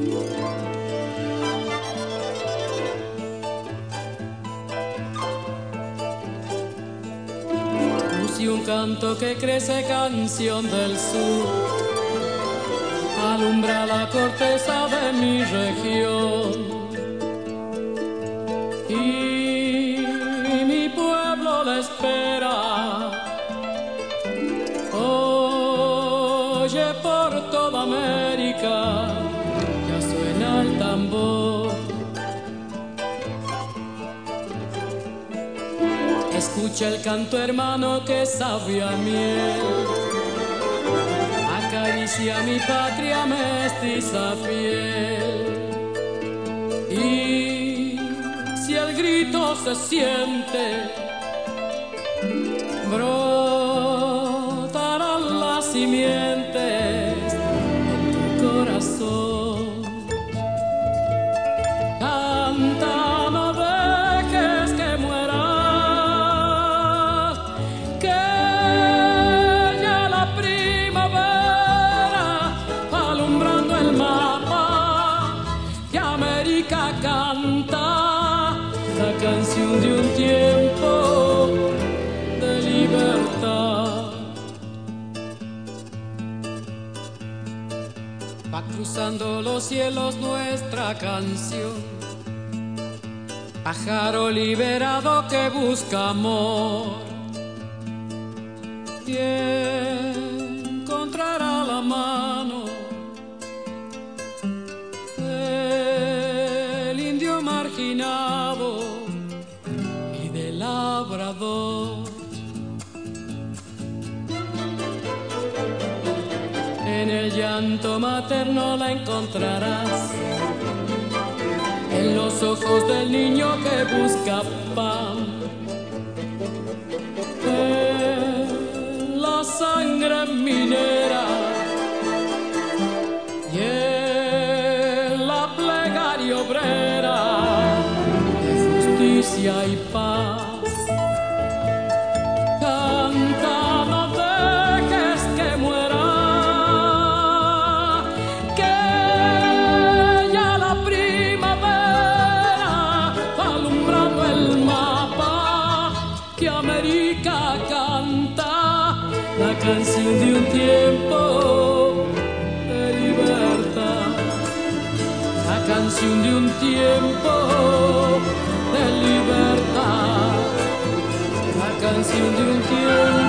Puse un canto que crece, canción del sur, alumbra la corteza de mi región. Y mi pueblo la espera. Oye, por toda América ya suena el tambor. Escucha el canto, hermano, que sabe a miel. Acaricia mi patria mestiza fiel. Y si el grito se siente, brotarán las simientes en tu corazón. Canta, no dejes que muera, que ya la primavera alumbrando el mapa que América canta. La canción de un tiempo de libertad. Va cruzando los cielos nuestra canción, pájaro liberado que busca amor, y encontrará la mano del indio marginado y del labrador. En el llanto materno la encontrarás, en los ojos del niño que busca pan, en la sangre minera y en la plegaria obrera de justicia y paz. Canta, no dejes que muera, que ya la primavera va alumbrando el mapa que América canta. La canción de un tiempo de libertad. La canción de un tiempo de libertad. La canción de un tiempo